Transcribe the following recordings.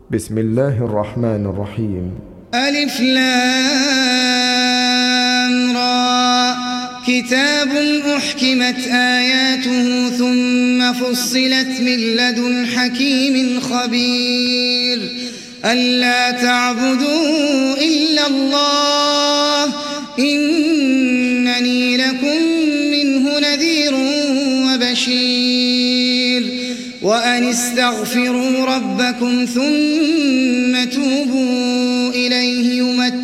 بسم الله الرحمن الرحيم. ألف لام را كتاب أحكمت آياته ثم فصلت من لدن حكيم خبير ألا تعبدوا إلا الله إنني لكم منه نذير وبشير وأن استغفروا ربكم ثم توبوا إليه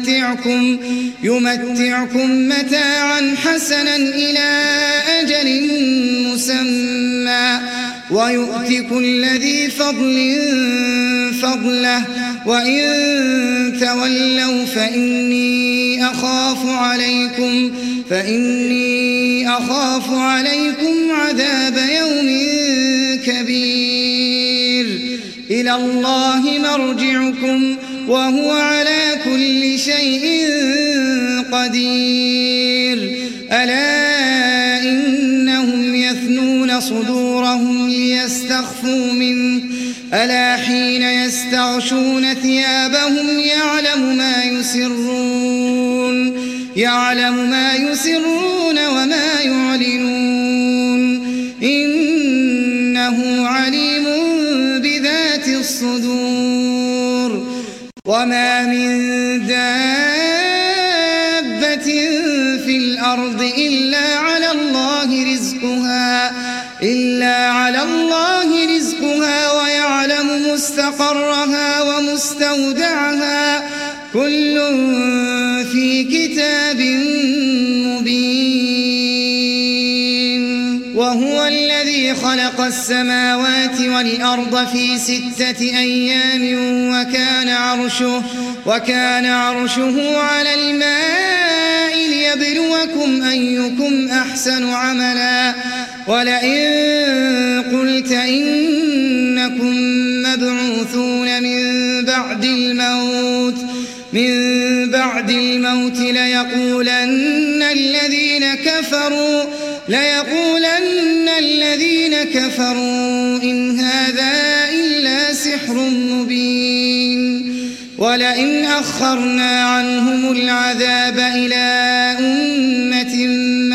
يمتعكم متاعا حسنا إلى أجل مسمى ويؤت كل ذي فضل فضله وإن تولوا فإني أخاف عليكم عذاب يوم كبير إلى الله مرجعكم وهو على كل شيء قدير ألا إنهم يثنون صدورهم ليستخفوا منه ألا حين يستغشون ثيابهم يعلم ما يسرون وما يعلنون إنه عليم بذات الصدور وما من دابة في الأرض إلا على الله رزقها ويعلم مستقرها ومستودعها كل في كتاب مبين وهو الذي خلق السماوات والأرض في 6 أيام وكان عرشه على الماء ليبلوكم أيكم أحسن عملا ولئن قلت إنكم مبعوثون من بعد الموت ليقولن الذين كفروا إن هذا إلا سحر مبين ولئن أخرنا عنهم العذاب إلى أمة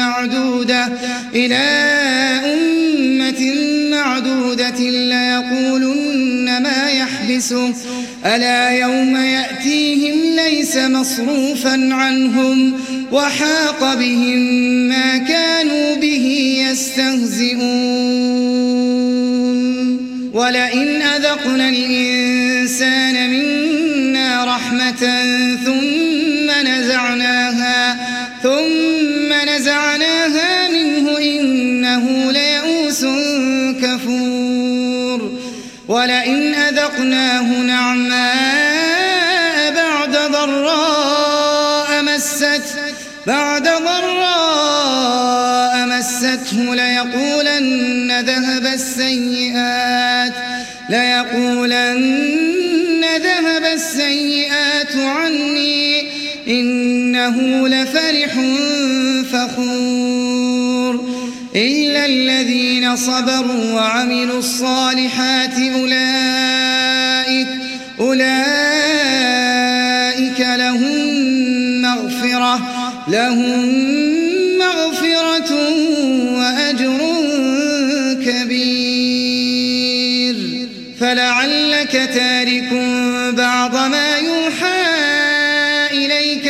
معدودة ليقولن ما يحبسه ألا يوم يأتيهم ليس مصروفا عنهم وحاق بهم ما كانوا به يستهزئون ولئن أذقنا الإنسان منا رحمة ثم نزعناها منه إنه ليئوس كفور ولئن أذقناه نعماء بعد ضراء مسته ليقولن ذهب السيئات عني إنه لفرح فخور إلا الذين صبروا وعملوا الصالحات أولئك لهم مغفرة وأجر كبير فلعلك تارك بعض ما يوحى إليك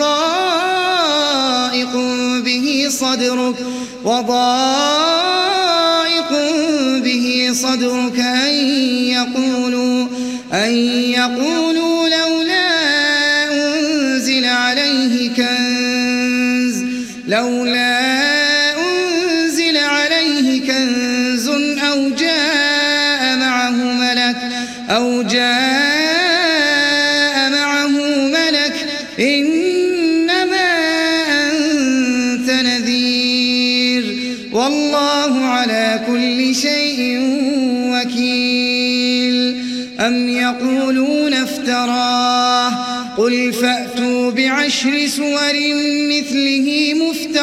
وضائق به صدرك أن يقولوا لولا أنزل عليه كنز أو جاء معه ملك إنما أنت نذير والله على كل شيء وكيل أم يقولون افتراه قل فأتوا ب10 سور مثله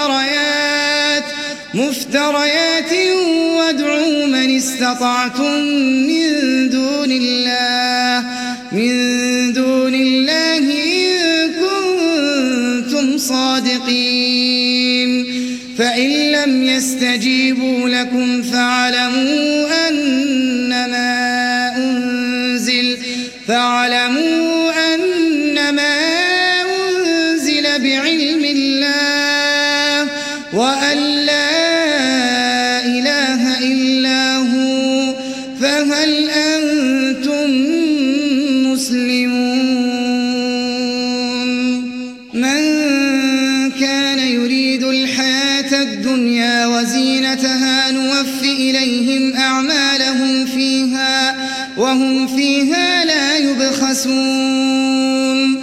مفتريات وادعوا من استطعتم من دون الله من دون الله إن كنتم صادقين فإن لم يستجيبوا لكم فاعلموا أنما أنزل بعلم الله وأن لا إله إلا هو فهل أنتم مسلمون من كان يريد الحياة الدنيا وزينتها نوف إليهم أعمالهم فيها وهم فيها لا يبخسون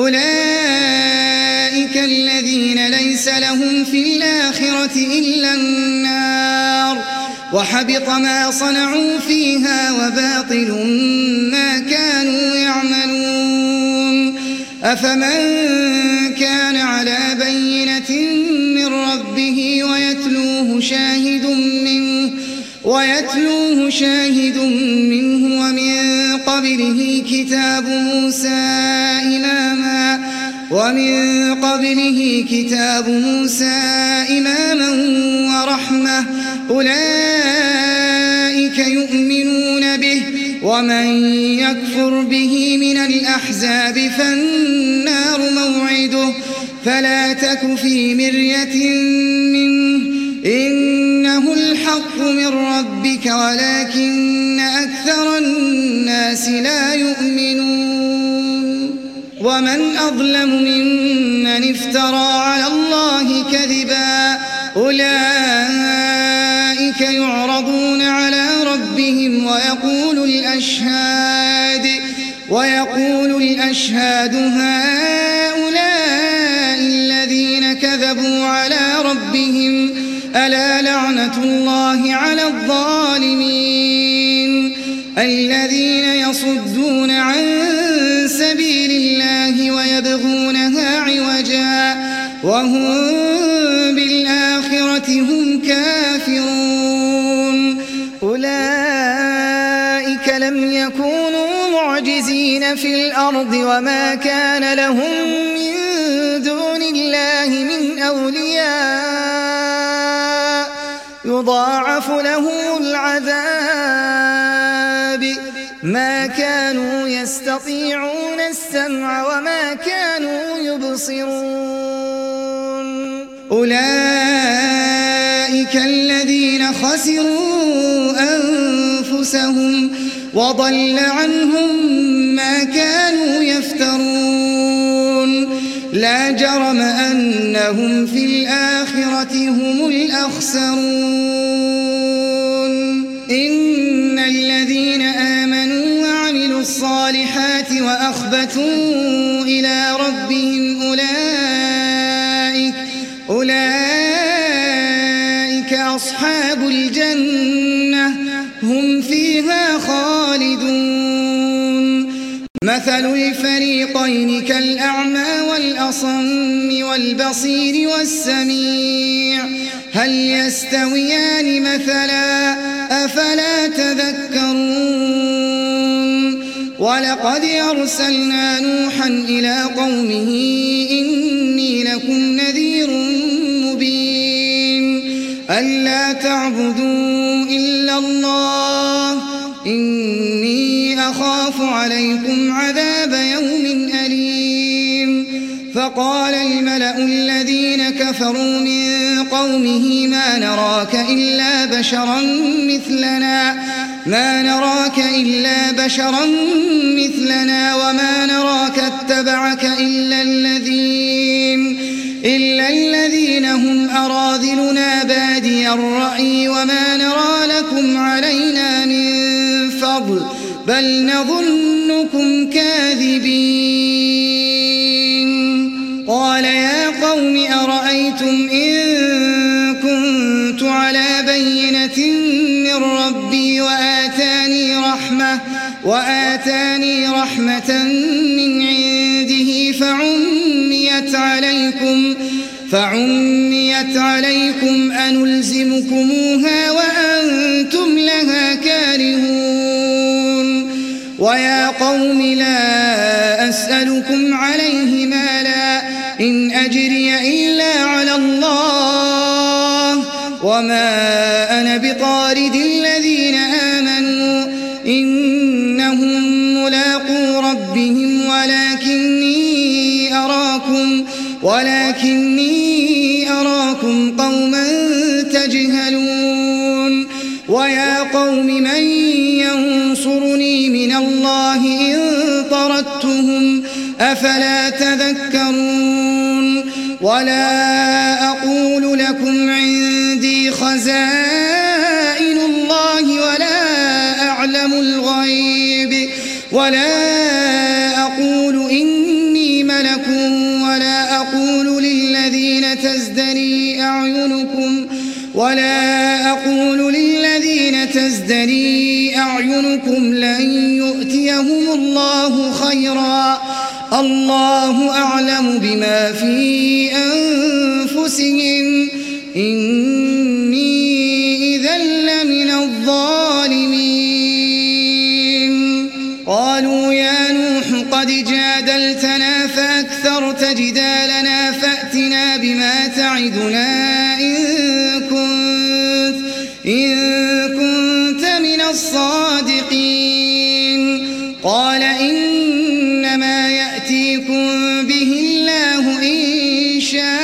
أولئك الذين ليس لهم في الآخرة إلا النار وحبط ما صنعوا فيها وباطل ما كانوا يعملون أفمن كان على بينة من ربه ويتلوه شاهد منه ومن قبله كتاب موسى إماما ورحمة أولئك يؤمنون به ومن يكفر به من الأحزاب فالنار موعده فلا تك في مرية منه إنه الحق من ربك ولكن أكثر الناس لا يؤمنون ومن أظلم ممن افترى على الله كذبا أولئك يعرضون على ربهم ويقول الأشهاد هؤلاء الذين كذبوا على ربهم ألا لعنة الله على الظالمين الذين يصدون عن سبيل الله ويبغونها عوجا وهم بالآخرة هم كافرون أولئك لم يكونوا معجزين في الأرض وما كان لهم من دون الله من أولياء يضاعف لهم العذاب ما كانوا يستطيعون السمع وما كانوا يبصرون أولئك الذين خسروا أنفسهم وضل عنهم ما كانوا يفترون لا جرم أنهم في الآخرة هم الأخسرون إن الذين آمنوا وعملوا الصالحات وأخبتوا إلى ربهم أولئك أصحاب الجنة هم فيها خالدون مثل الفريقين كالأعمى والأصم والبصير والسميع هل يستويان مثلا أفلا تذكرون ولقد أرسلنا نوحا إلى قومه إني لكم نذير مبين ألا تعبدوا إلا الله إني أخاف عليكم عذاب يوم أليم فقال الملأ الذين كفروا من قومه ما نراك إلا بشرا مثلنا وما نراك اتبعك إلا الذين هم أراذلنا بادي الرأي وما نرى لكم علينا من فضل بل نظنكم كاذبين قال يا قوم أرأيتم إن كنت على بينة من ربي وآتاني رحمة من عنده فعميت عليكم أنلزمكموها وأنتم لها كارهون ويا قوم لا أسألكم عليه مالا إن أجري إلا على الله وما أنا بطارد الذين آمنوا إنهم ملاقو ربهم ولكني أراكم قوما تجهلون ويا قوم من ينصرني من الله إن طردتهم أفلا تذكرون ولا أقول لكم عندي خزائن الله ولا أعلم الغيب ولا أقول إني ملك ولا أقول للذين تزدري أعينكم لن يؤتيهم الله خيرا الله أعلم بما في أنفسهم إني إذا لمن الظالمين قالوا يا نوح قد جادلتنا فأكثرت جدالنا فأتنا بما تعدنا إن كنت من الصادقين قال إنما يأتيكم به الله إن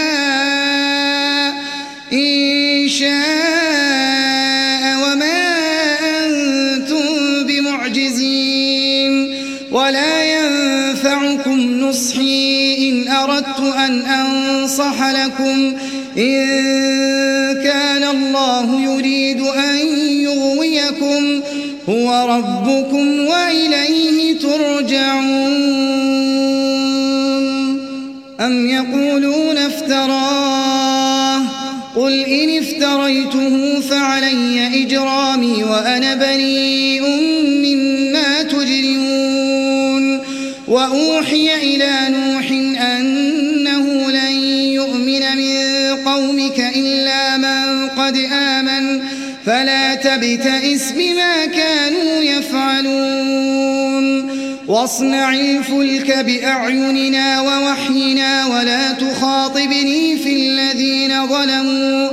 شاء وما أنتم بمعجزين ولا ينفعكم نصحي إن أردت أن أنصح لكم إن كان الله يريد أن يغويكم هو ربكم وإليه ترجعون أم يقولون افتراه قل إن افتريته فعلي إجرامي وأنا بريء مما تجرمون وأوحي إلى نوح أنه لن يؤمن من قومك إلا من قد آمن فلا تبتئس بما كانوا يفعلون واصنع الفلك بأعيننا ووحينا ولا تخاطبني في الذين ظلموا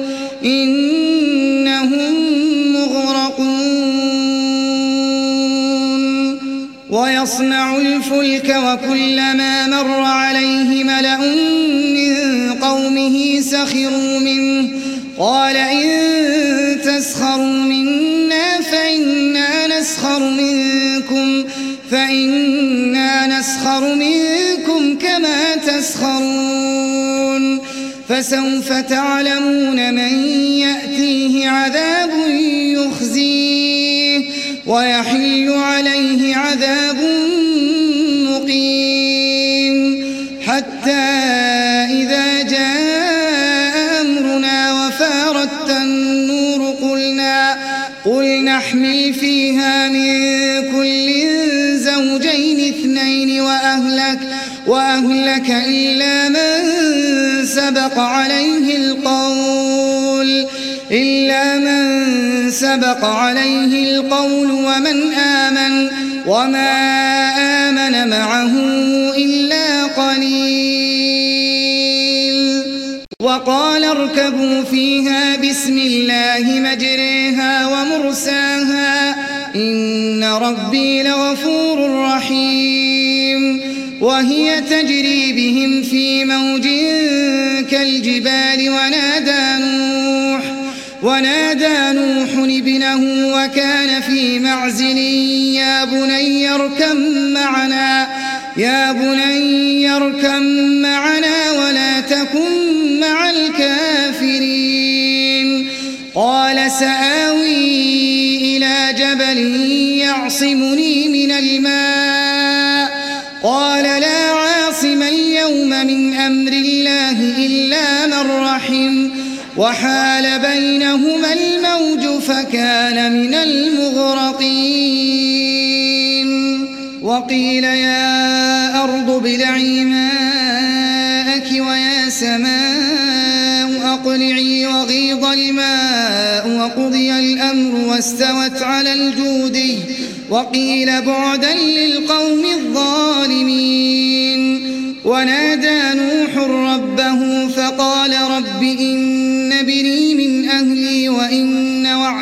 إنهم مغرقون ويصنع الفلك وكلما مر عليه ملأ من قومه سخروا منه قال إن تسخروا منا فإنا نسخر منكم كما تسخرون فسوف تعلمون من يأتيه عذاب يخزيه ويحل عليه عذاب مقيم حتى إذا جاء أمرنا وفارت النور قل نحمل فيها من كل زوجين اثنين وأهلك إلا من سبق عليه القول ومن آمن وما آمن معه إلا قليل وقال اركبوا فيها بسم الله مجريها ومرساها إن ربي لغفور رحيم وهي تجري بهم في موج كالجبال ونادى نوح ابنه وكان في معزل يا بني اركب معنا ولا تكن مع الكافرين قال سآوي إلى جبل يعصمني من الماء قال لا عاصم اليوم من أمر الله إلا من رحم وحال بينهما الموج فكان من المغرقين وقيل يا أرض ابلعي ماءك ويا سماء أقلعي وغيض الماء وقضي الأمر واستوت على الجودي وقيل بعدا للقوم الظالمين. ونادى نوح ربه فقال رب إن ابني من أهلي وإن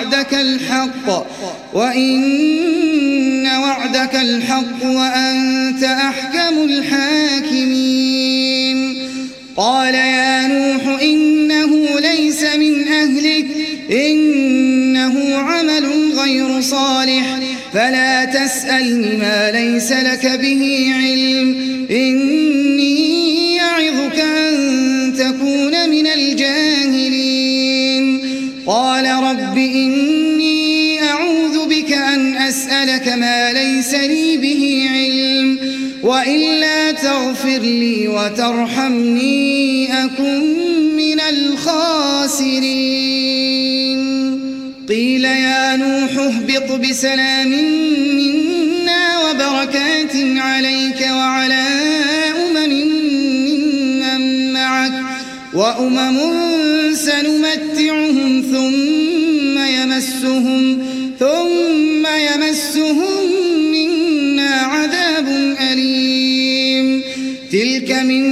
وعدك الحق وأنت أحكم الحاكمين. قال يا نوح إنه ليس من أهلك إنه عمل غير صالح فلا تسألني ما ليس لك به علم إني يعظك أن تكون من الجاهلين. قال رب إني أعوذ بك أن أسألك ما ليس لي به علم وإلا تغفر لي وترحمني أكن من الخاسرين. قيل يا نوح اهبط بسلام منا وبركات عليك وعلى من معك وأمم سنمتعهم ثم يمسهم منا عذاب أليم. تلك من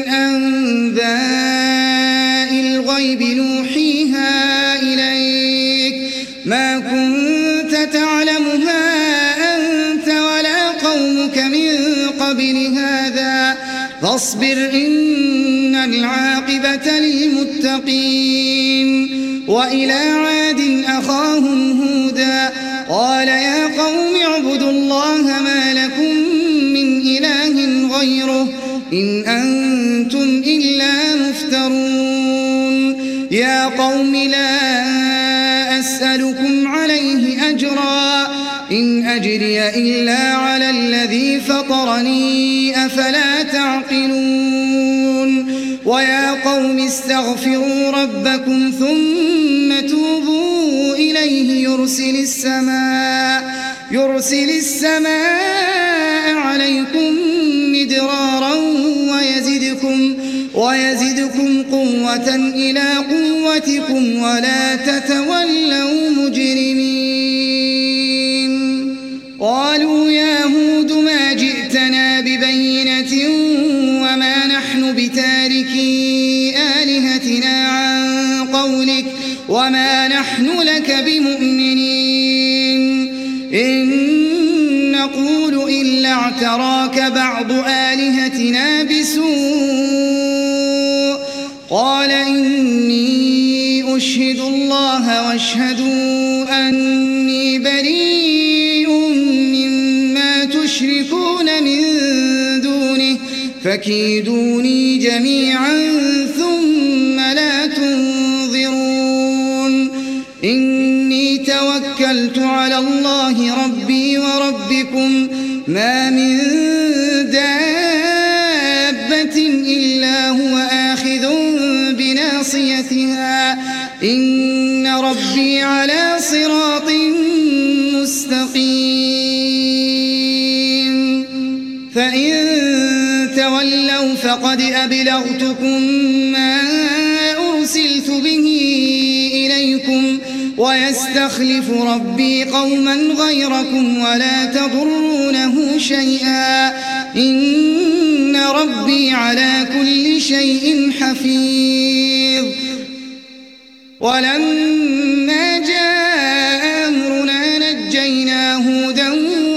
أنباء الغيب نوحيها إليك ما كنت تعلمها أنت ولا قومك من قبل هذا فاصبر إن العاقبة للمتقين. وإلى عاد أخاهم هودا قال يا قوم اعبدوا الله ما لكم من إله غيره إن أنتم إلا مفترون. يا قوم لا أسألكم عليه أجرا إن أجري إلا على الذي فطرني أفلا تعقلون. ويا قوم استغفروا ربكم ثم توبوا إليه يرسل السماء عليكم مدرارا ويزدكم قوة إلى قوتكم ولا تتولوا مجرمين. قالوا يا هود ما جئتنا ببينة وما نحن بتاركي آلهتنا عن قولك وما نحن لك بمؤمنين إن نقول إلا اعتراك بعض آلهتنا بسوء. قال إني أشهد الله واشهدوا أني بريء مما تشركون من دونه فكيدوني جميعا ثم لا تنظرون. إني توكلت على الله ربي وربكم ما من دابة إلا هو آخذ بناصيتها إن ربي على صراط مستقيم. فإن تولوا فقد أبلغتكم ما أرسلت به إليكم ويستخلف ربي قوما غيركم ولا تضرونه شيئا إن ربي على كل شيء حفيظ. ولما جاء أمرنا نجينا هودا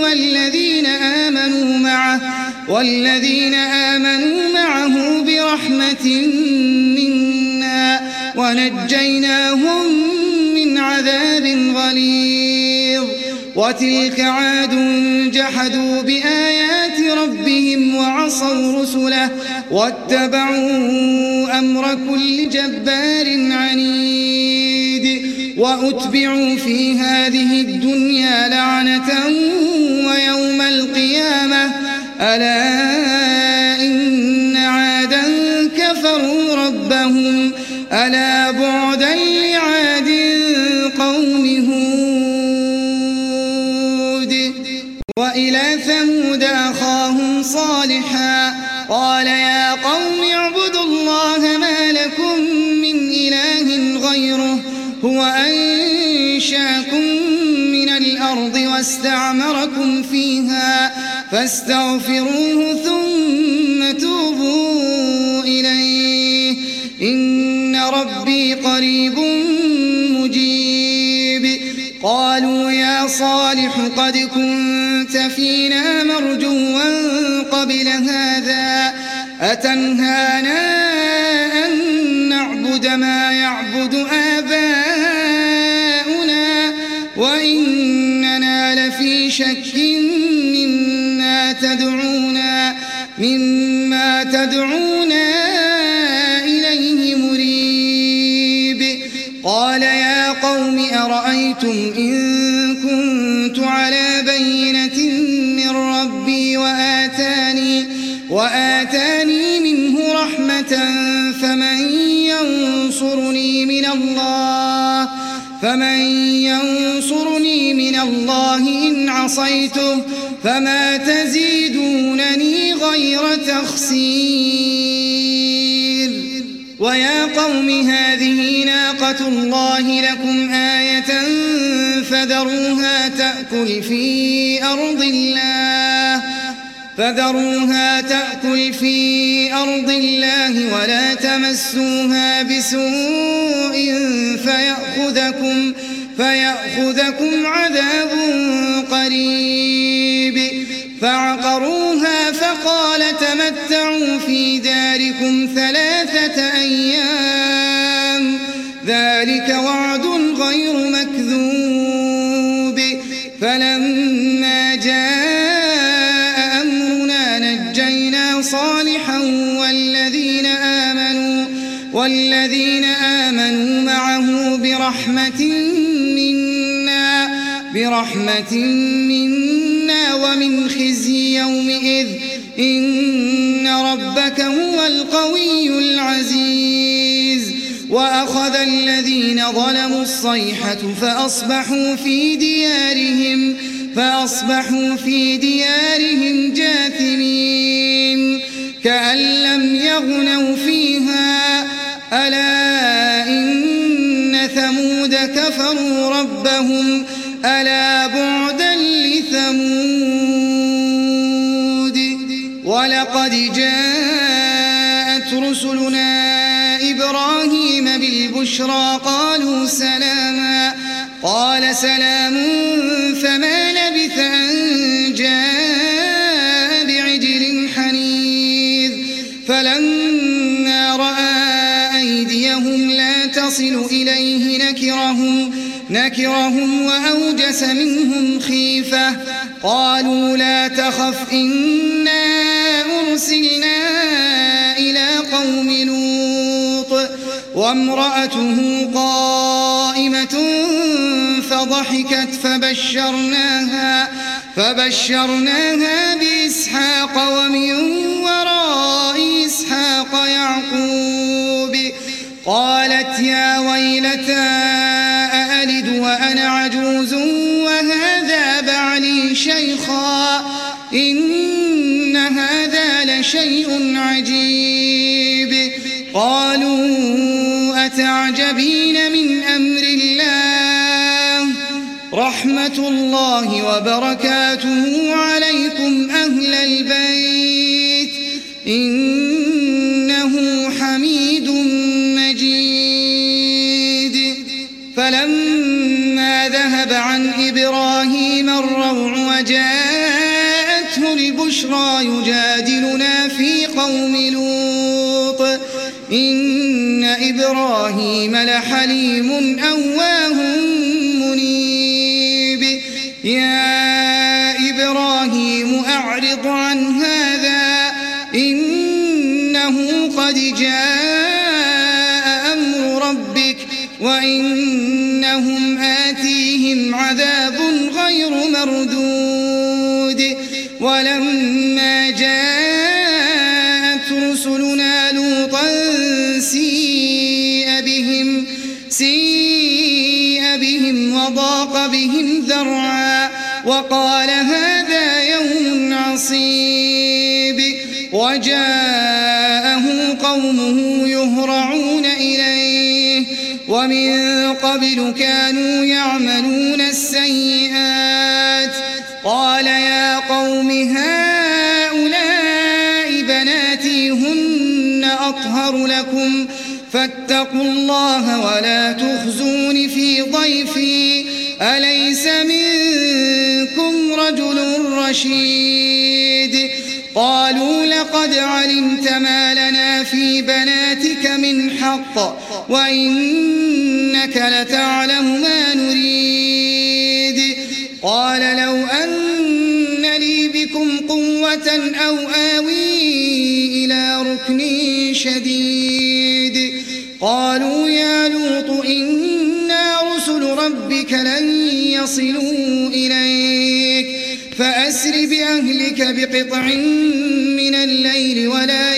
والذين آمنوا معه برحمة منا ونجيناهم من عذاب غليظ. وتلك عاد جحدوا بآيات ربهم وعصوا رسله واتبعوا أمر كل جبار عنيد. وأتبعوا في هذه الدنيا لعنة ويوم القيامة ألا إن عادا كفروا ربهم ألا بعدا لعاد قوم هود. وإلى ثمود أخاهم صالحا قال يا قوم اعبدوا الله ما لكم من إله غيره هو أنشأكم من الأرض الأرض واستعمركم فيها فاستغفروه ثم توبوا إليه إن ربي قريب مجيب. قالوا يا صالح قد كنت فينا مرجوا قبل هذا أتنهانا أن نعبد ما يعبد آباؤنا وإننا لفي شك مما تدعونا إليه مريب. قال يا قوم أرأيتم إن كنت على بينة من ربي وآتاني منه رحمة فمن ينصرني من الله إن عصيته فما تزيدونني غير تخسير. ويا قوم هذه ناقة الله لكم آية فذروها تأكل في أرض الله ولا تمسوها بسوء فيأخذكم عذاب قريب. فعقروها فقال تمتعوا في داركم 3 أيام ذلك وعد غير مكذوب. فلما جاء أمرنا نجينا صالحا والذين آمنوا معه برحمة منا ومن خزي يومئذ إن ربك هو القوي العزيز. وأخذ الذين ظلموا الصيحة فأصبحوا في ديارهم جاثمين كأن لم يغنوا فيها ألا إن ثمود كفروا ربهم ألا بعدا لثمود. ولقد جاءت رسلنا إبراهيم بالبشرى قالوا سلاما قال سلام فما لبث أن جاء بعجل حنيذ. فلما رأى أيديهم لا تصل إليه نكرهم وأوجس منهم خيفة. قالوا لا تخف إنا أرسلنا إلى قوم لوط وامرأته قائمة فضحكت فبشرناها بإسحاق ومن وراء إسحاق يعقوب. قالت يا ويلتى أألد وأنا عجوز وهذا بعلي شيخا إن هذا لشيء عجيب. قالوا أتعجبين من أمر الله رحمة الله وبركاته عليكم أهل البيت إنه حميد مجيد. فلما ذهب عن إبراهيم الروع وجاءته البشرى يجادلنا في قوم لوط إن إبراهيم لحليم أواه منيب. يا إبراهيم أعرض عن هذا إنه قد جاء أمر ربك وإنهم آتيهم عذاب غير مردود. ولما جاءت رسلنا لوطا سيء بهم وضاق بهم ذرعا وقال هذا يوم عصيب. وجاءه قومه يهرعون إليه ومن قبل كانوا يعملون السيئات بناتي هن أطهر لكم فاتقوا الله ولا تخزون في ضيفي أليس منكم رجل رشيد قالوا لقد علمت ما لنا في بناتك من حق وإنك لتعلم ما نريد قال لو أن لي بكم قوة أو آوي إلى ركن شديد قالوا يا لوط إنا رسل ربك لن يصلوا إليك فأسر بأهلك بقطع من الليل ولا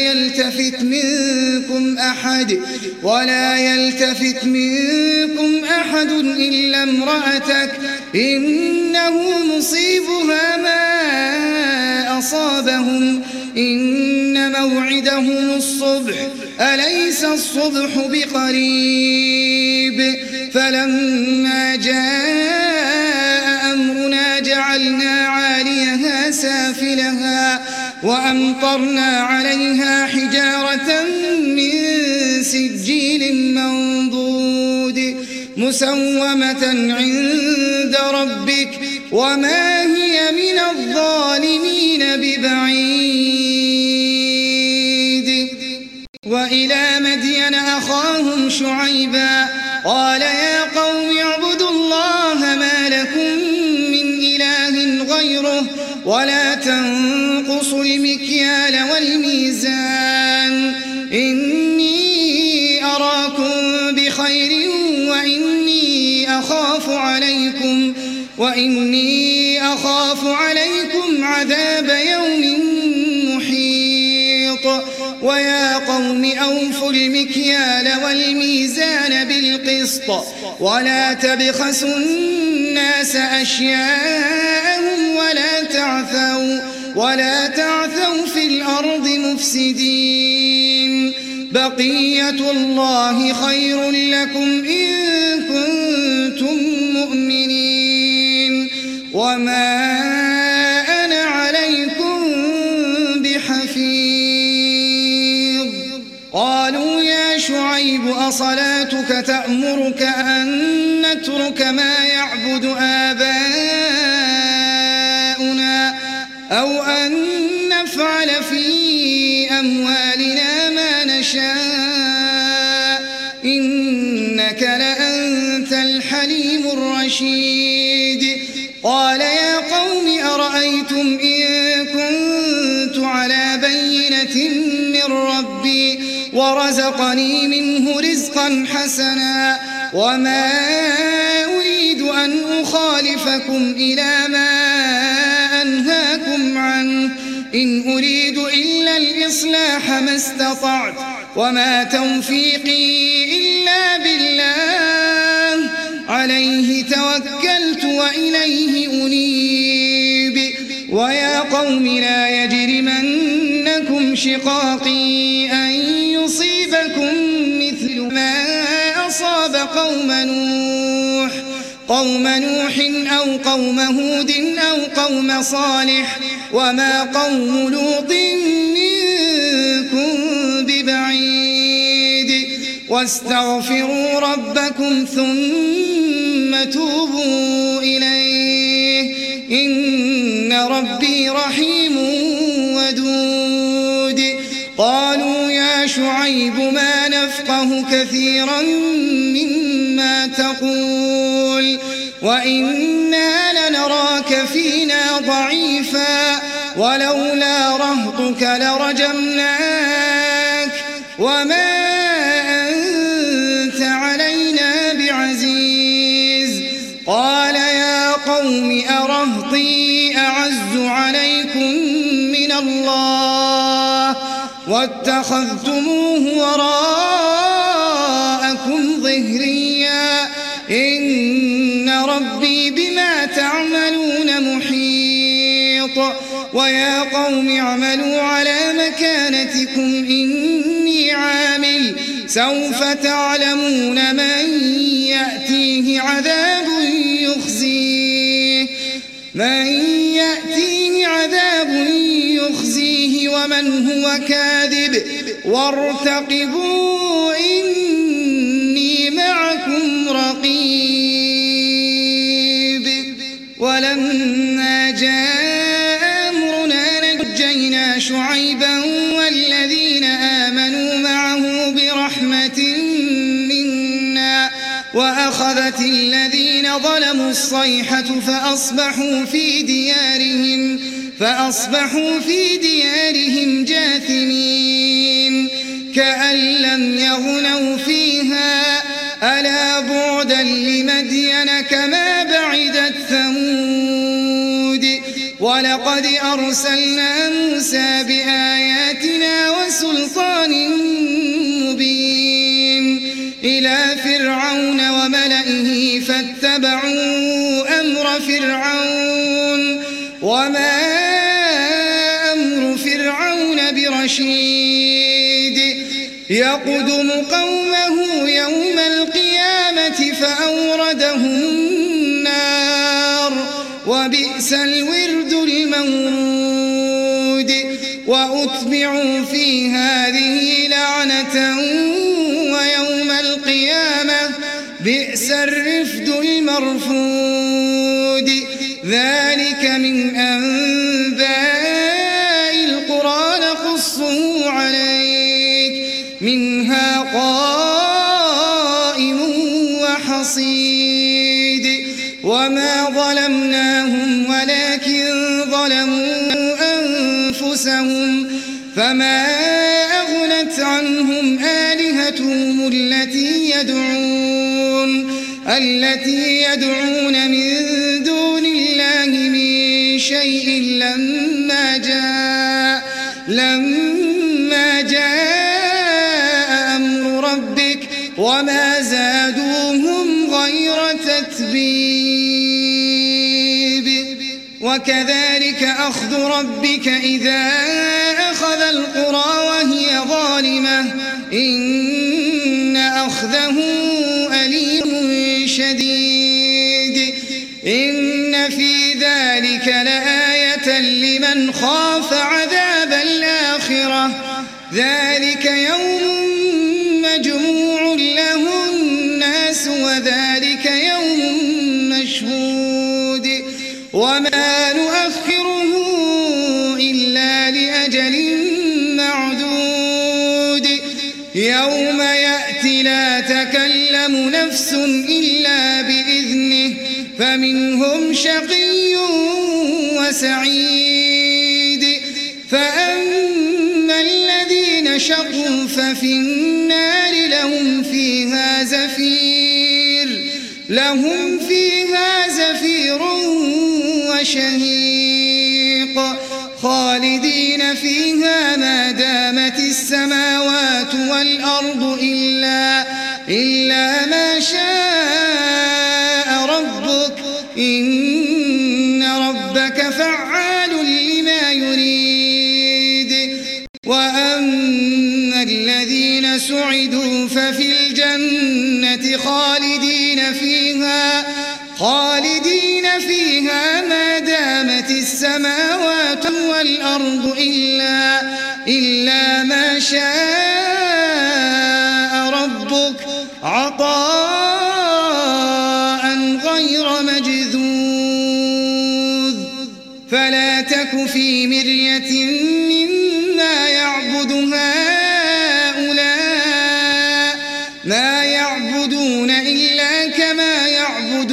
يلتفت منكم أحد إلا امرأتك إنه مصيبها ما أصابهم إن موعدهم الصبح أليس الصبح بقريب فلما جاء أمرنا جعلنا عاليها سافلها وأمطرنا عليها حجارة من سجيل منضود مسومة عند ربك وما هي من الظالمين ببعيد وإلى مدين أخاهم شعيبا قال يا قوم اعبدوا الله ما لكم من إله غيره ولا تنقصوا المكيال والميزان إني أراكم بخير وإني أخاف عليكم عذاب يوم محيط ويا قوم أوفوا المكيال والميزان بالقسط ولا تبخسوا الناس أشياءهم ولا تعثوا في الأرض مفسدين بقية الله خير لكم إن كنتم مؤمنين وما أنا عليكم بحفيظ قالوا يا شعيب أصلاتك تأمرك أن نترك ما يعبد آباؤنا أو أن نفعل في أموالنا ما نشاء إنك لأنت الحليم الرشيد قال يا قوم أرأيتم إن كنت على بينة من ربي ورزقني منه رزقا حسنا وما أريد أن أخالفكم إلى ما أنهاكم عنه إن أريد إلا الإصلاح ما استطعت وما توفيقي إلا بالله عليه توكلت وإليه أنيب ويا قوم لا يجرمنكم شقاقي أن يصيبكم مثل ما أصاب قوم نوح أو قوم هود أو قوم صالح وما قوم لوط منكم ببعيد واستغفروا ربكم ثم توبوا إليه إن ربي رحيم ودود قالوا يا شعيب ما نفقه كثيرا مما تقول وإنا لنراك فينا ضعيفا ولولا رهطك لرجمناك وما أنت علينا بعزيز قال يا قوم أرهطي أعز عليكم من الله واتخذتموه وراءكم ظهريا إن ربي بما تعملون محيط ويا قوم اعملوا على مكانتكم إني عامل سوف تعلمون من يأتيه عذاب يخزيه ومن هو كاذب وارتقبوا إني معكم رقيب. ولما جاء أمرنا نجينا شعيبا والذين آمنوا معه برحمة منا وأخذت الذين ظلموا الصيحة فأصبحوا في ديارهم جاثمين كأن لم يغنوا فيها ألا بعدا لمدين كما بعدت ثمود. ولقد أرسلنا موسى بآياتنا وسلطان مبين إلى فرعون وملئه فاتبعوا أمر فرعون وما أمر فرعون برشيد يقدم قومه يوم القيامة فأوردهم النار وبئس الورد المورود. وأتبعوا في هذه لعنة ويوم القيامة بئس الرفد المرفود. ذلك من أنباء القرى نقصه عليك منها قائم وحصيد. وما ظلمناهم ولكن ظلموا أنفسهم فما أغنت عنهم آلهتهم التي يدعون من دون الله من شيء لما جاء أمر ربك وما زادوهم غير تتبيب. وكذلك أخذ ربك إذا أخذ القرى وهي ظالمة إن أخذه أليم شديد. إن في ذلك لآية لمن خاف عذاب الآخرة ذلك يوم مجموع له الناس وذلك يوم مشهود. وما نؤخره إلا لأجل معدود يوم يأتي لا تكلم نفس إلا بإذنه فمنهم شقي وسعيد. فأما الذين شقوا ففي النار لهم فيها زفير وشهيق خالدين فيها ما دامت السماوات والأرض إلا ما شاء ربك إن ربك فعال لما يريد. وأما الذين سعدوا ففي الجنة خالدين فيها ما دامت السماوات والأرض إلا ما شاء ربك عطاء غير مجذوذ. فلا تك في مرية مما يعبد هؤلاء ما يعبدون إلا كما يعبد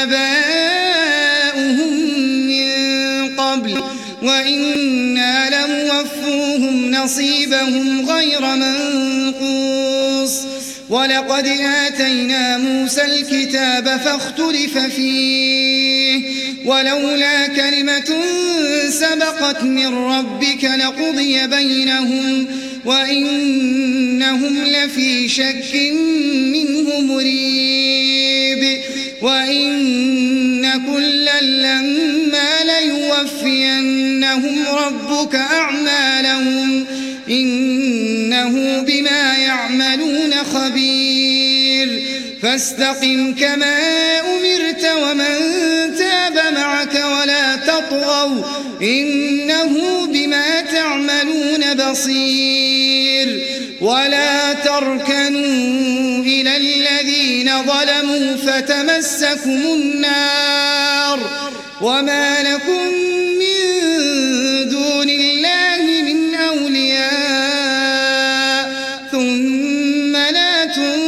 آباؤهم من قبل وإنا لموفوهم نصيبهم غير منقوص. ولقد آتينا موسى الكتاب فاختلف فيه ولولا كلمة سبقت من ربك لقضي بينهم وإنهم لفي شك منه مريب. وإن كلا لما ليوفينهم ربك أعمالهم إنه بما يعملون خبير. فاستقم كما أمرت ومن تاب معك ولا تطغوا تطغوا إنه بما تعملون بصير ولا تركنوا إلى الذين ظلموا فتمسكم النار وما لكم من دون الله من أولياء ثم لا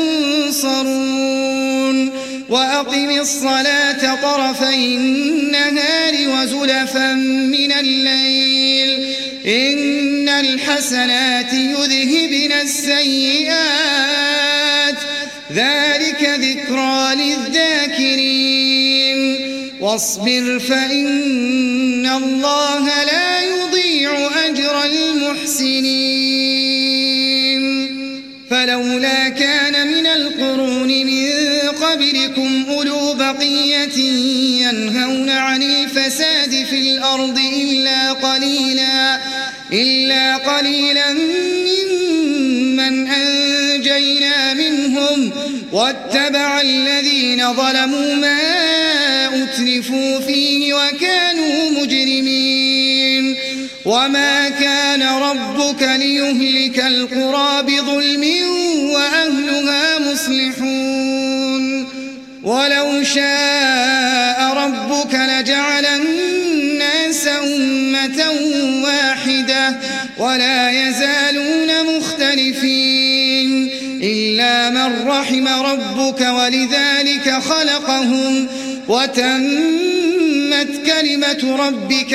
تنصرون وأقم الصلاة طرفي النهار وزلفا من الليل إن الحسنات يذهبن السيئات ذلك ذكرى للذاكرين واصبر فإن الله لا يضيع أجر المحسنين فلولا كان من القرون من قبلكم أولو بقية ينهون عن الفساد في الأرض إلا قليلا ممن أنجينا منهم واتبع الذين ظلموا ما أترفوا فيه وكانوا مجرمين وما كان ربك ليهلك القرى بظلم وأهلها مصلحون ولو شاء ربك لجعل الناس أمة واحدة ولا يزالون مختلفين إلا من رحم ربك ولذلك خلقهم وتمت كلمة ربك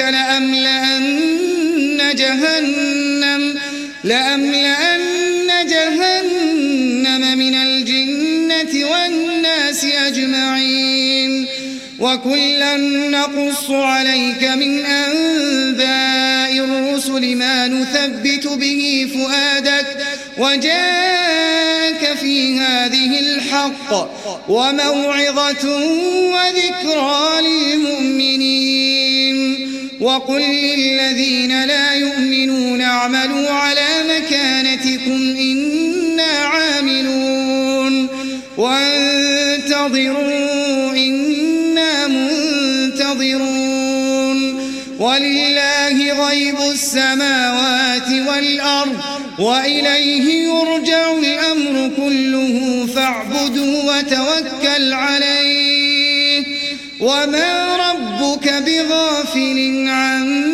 لأملأن جهنم من الجنة والناس أجمعين وكلا نقص عليك من أنباء الرسل ما نثبت به فؤادك وجاءك في هذه الحق وموعظة وذكرى للمؤمنين وقل للذين لا يؤمنون اعملوا على مكانتكم إنا عاملون وانتظروا إنا منتظرون ولله غيب السماوات والأرض وإليه يرجع الأمر كله فاعبده وتوكل عليه وما ربك بغافل عما